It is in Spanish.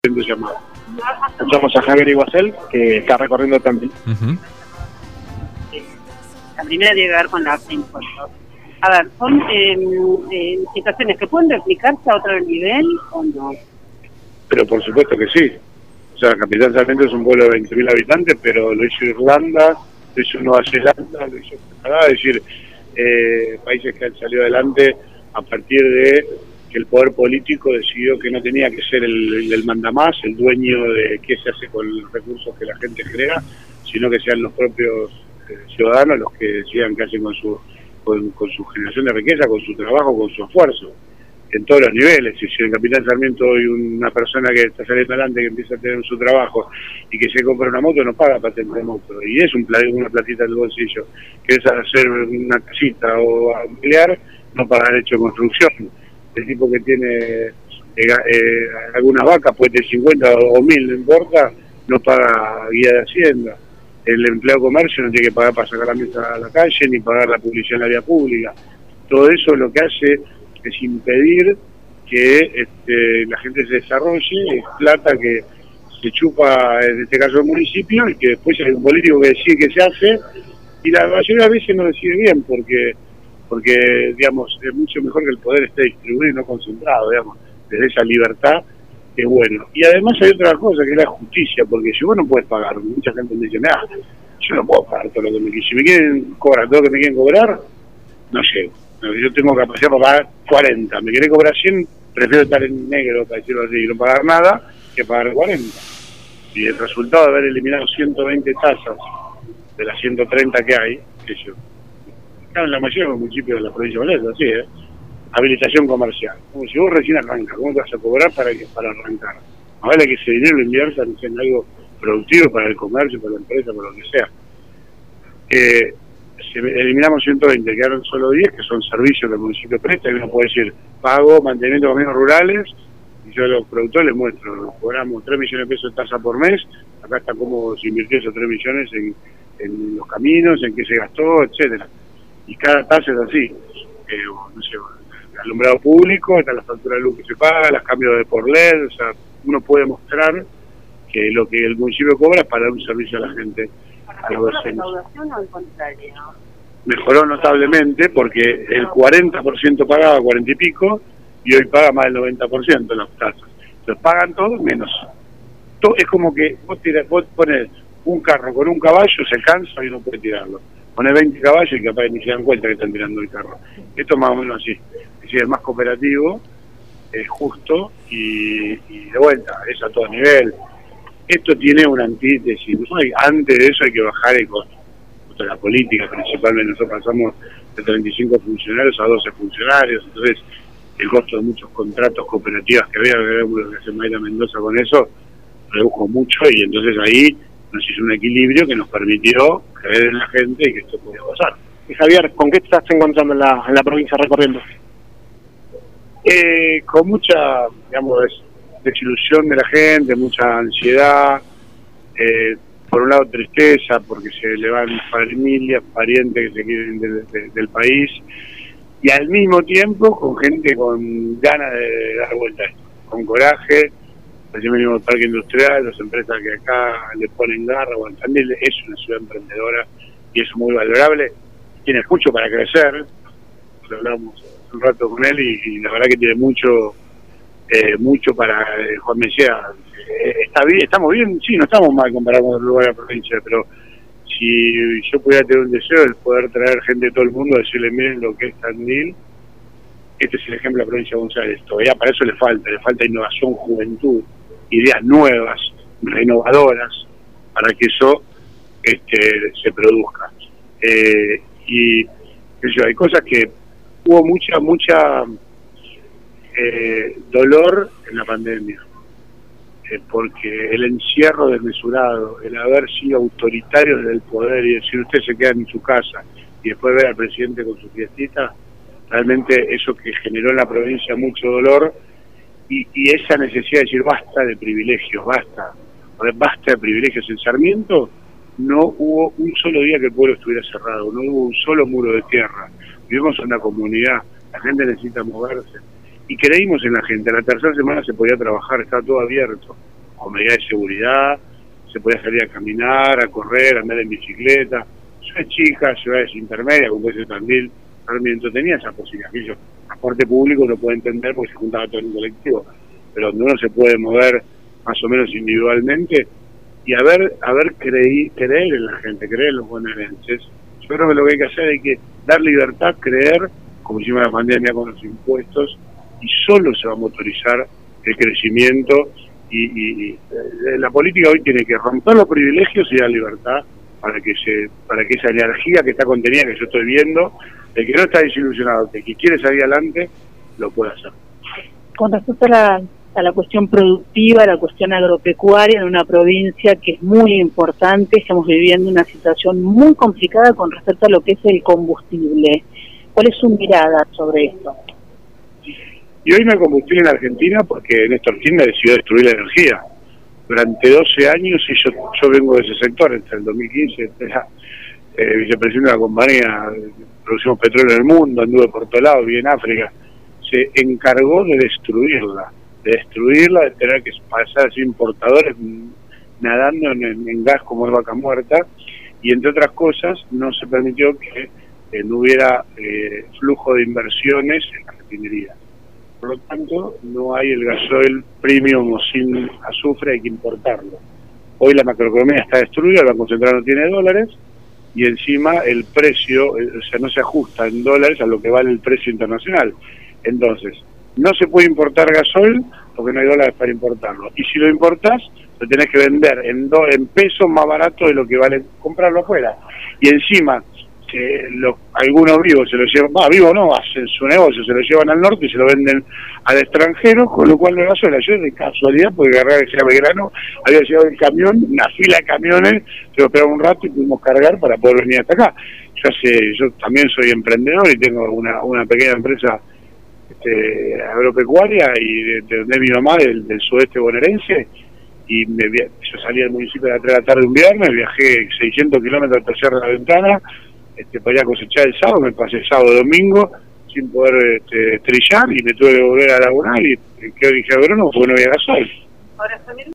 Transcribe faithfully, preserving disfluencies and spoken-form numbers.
siendo llamado. Escuchamos a Javier Iguacel, que está recorriendo Tandil. Uh-huh. La primera tiene que ver con la arte de impuestos. A ver, son eh, eh, situaciones que pueden replicarse a otro nivel o no. Pero por supuesto que sí. O sea, Capitán Sarmiento es un pueblo de veinte mil habitantes, pero lo hizo Irlanda, lo hizo Nueva Zelanda, lo hizo Canadá, es decir, eh, países que han salido adelante a partir de que el poder político decidió que no tenía que ser el, el mandamás, el dueño de qué se hace con los recursos que la gente crea, sino que sean los propios eh, ciudadanos los que decidan qué hacen con su, con, con su generación de riqueza, con su trabajo, con su esfuerzo, en todos los niveles. Y si el Capitán Sarmiento hoy una persona que está saliendo adelante, que empieza a tener su trabajo y que se compra una moto, no paga patente de moto, y es un pla una platita del bolsillo. Querés hacer una casita o ampliar, no paga derecho de construcción. El tipo que tiene eh, eh, algunas vacas, puede tener cincuenta o mil, no importa, no paga guía de Hacienda. El empleado de comercio no tiene que pagar para sacar la mesa a la calle, ni pagar la publicidad en la vía pública. Todo eso lo que hace es impedir que este, la gente se desarrolle, es plata que se chupa, en este caso el municipio, y que después hay un político que decide que se hace, y la mayoría de las veces no decide bien, porque porque digamos es mucho mejor que el poder esté distribuido y no concentrado, digamos, desde esa libertad, que es bueno. Y además hay otra cosa, que es la justicia, porque si vos no puedes pagar, mucha gente me dice, ah, yo no puedo pagar todo lo que me quieren, si me quieren cobrar todo lo que me quieren cobrar, no llego. Yo tengo capacidad para pagar cuarenta, me quieren cobrar cien, prefiero estar en negro, para decirlo así, y no pagar nada, que pagar cuarenta. Y el resultado de haber eliminado ciento veinte tasas de las ciento treinta que hay, que yo, en la mayoría de los municipios de la provincia de Valencia, así, ¿eh? Habilitación comercial. Como si vos recién arrancas, ¿cómo te vas a cobrar para que para arrancar? Más vale que ese dinero lo inviertan en algo productivo para el comercio, para la empresa, para lo que sea. Eh, si eliminamos ciento veinte, quedaron solo diez, que son servicios que el municipio presta, y uno puede decir, pago mantenimiento de caminos rurales, y yo a los productores les muestro, nos cobramos tres millones de pesos de tasa por mes, acá está cómo se invirtió esos tres millones en, en los caminos, en qué se gastó, etcétera. Y cada tasa es así, eh, no sé, el alumbrado público, está la factura de luz que se paga, los cambios de por L E D, o sea, uno puede mostrar que lo que el municipio cobra es para dar un servicio a la gente. ¿Mejoró la recaudación o al contrario? Mejoró notablemente porque el cuarenta por ciento pagaba cuarenta y pico y hoy paga más del noventa por ciento las tasas. Entonces pagan todos menos. Todo, es como que vos, tirás, vos pones un carro con un caballo, se cansa y no puede tirarlo. Pones veinte caballos y capaz ni se dan cuenta que están tirando el carro. Esto es más o menos así. Es decir, es más cooperativo, es justo y, y de vuelta, es a todo nivel. Esto tiene una antítesis, ¿no? Antes de eso hay que bajar el costo. Contra la política, principalmente, nosotros pasamos de treinta y cinco funcionarios a doce funcionarios, entonces el costo de muchos contratos cooperativas que había, que hace Mayra Mendoza con eso, redujo mucho y entonces ahí nos hizo un equilibrio que nos permitió creer en la gente y que esto podía pasar. Y Javier, ¿con qué te estás encontrando en la, en la provincia recorriendo? Eh, con mucha, digamos, desilusión de la gente, mucha ansiedad, eh, por un lado tristeza porque se le van familias, parientes que se quieren de, de, del país, y al mismo tiempo con gente con ganas de dar vuelta a esto, con coraje. Recién venimos del parque industrial, las empresas que acá le ponen garra, Tandil es una ciudad emprendedora y es muy valorable, tiene mucho para crecer, lo hablamos un rato con él y, y la verdad que tiene mucho eh, mucho para, eh, Juan me decía, eh, está bien, estamos bien, sí, no estamos mal comparado con otros lugares de la provincia, pero si yo pudiera tener un deseo de poder traer gente de todo el mundo, decirle miren lo que es Tandil, este es el ejemplo de la provincia de González, todavía para eso le falta, le falta innovación, juventud, ideas nuevas, renovadoras, para que eso este, se produzca. Eh, y yo, hay cosas que hubo mucha, mucha eh, dolor en la pandemia, eh, porque el encierro desmesurado, el haber sido autoritario desde el poder y decir usted se queda en su casa y después ver al presidente con su fiestita, realmente eso que generó en la provincia mucho dolor. Y, y esa necesidad de decir basta de privilegios, basta, basta de privilegios. En Sarmiento no hubo un solo día que el pueblo estuviera cerrado, no hubo un solo muro de tierra. Vivimos en una comunidad, la gente necesita moverse. Y creímos en la gente, a la tercera semana se podía trabajar, estaba todo abierto. con medidas de seguridad, se podía salir a caminar, a correr, a andar en bicicleta. Ciudades chicas, ciudades intermedias, como puede ser Tandil, Sarmiento, tenía esa posibilidad. Aquello, transporte público uno puede entender porque se juntaba todo en un colectivo, pero donde uno se puede mover más o menos individualmente y a ver, a ver creí, creer en la gente, creer en los bonaerenses. Yo creo que lo que hay que hacer es que dar libertad, creer, como hicimos la pandemia con los impuestos, y solo se va a motorizar el crecimiento y, y, y la política hoy tiene que romper los privilegios y dar libertad para que se para que esa energía que está contenida, que yo estoy viendo, el que no está desilusionado, el que quiere salir adelante, lo puede hacer. Con respecto a la, a la cuestión productiva, a la cuestión agropecuaria en una provincia que es muy importante, estamos viviendo una situación muy complicada con respecto a lo que es el combustible. ¿Cuál es su mirada sobre esto? Y hoy no hay combustible en Argentina porque Néstor Kirchner decidió destruir la energía. Durante doce años, y yo, yo vengo de ese sector, entre el dos mil quince, era eh, vicepresidente de la compañía, producimos petróleo en el mundo, anduve por todos lados, vi en África, se encargó de destruirla, de destruirla, de tener que pasar así importadores nadando en, en, en gas como en vaca muerta, y entre otras cosas no se permitió que eh, no hubiera eh, flujo de inversiones en la refinería. Por lo tanto, no hay el gasoil premium o sin azufre, hay que importarlo. Hoy la macroeconomía está destruida, el Banco Central no tiene dólares, y encima el precio, o sea, no se ajusta en dólares a lo que vale el precio internacional. Entonces, no se puede importar gasoil porque no hay dólares para importarlo. Y si lo importás, lo tenés que vender en, do, en pesos más barato de lo que vale comprarlo afuera. Y encima, que los, algunos vivos se lo llevan, va, vivos no, hacen su negocio, se lo llevan al norte y se lo venden al extranjero, con lo cual no era sola. Yo de casualidad, porque agarrar ese Belgrano, había llegado el camión, una fila de camiones, se lo esperaba un rato y pudimos cargar para poder venir hasta acá. Yo sé, yo también soy emprendedor y tengo una, una pequeña empresa este, agropecuaria y de, de donde es mi mamá, del, del sudeste bonaerense, y me, yo salí del municipio a las tres de la tarde un viernes, viajé seiscientos kilómetros hasta Sierra de la Ventana, Este, para ir a cosechar el sábado, me pasé sábado domingo sin poder este, trillar y me tuve que volver a laburar y, y que dije, bueno, no, porque no había gasoil. Ahora,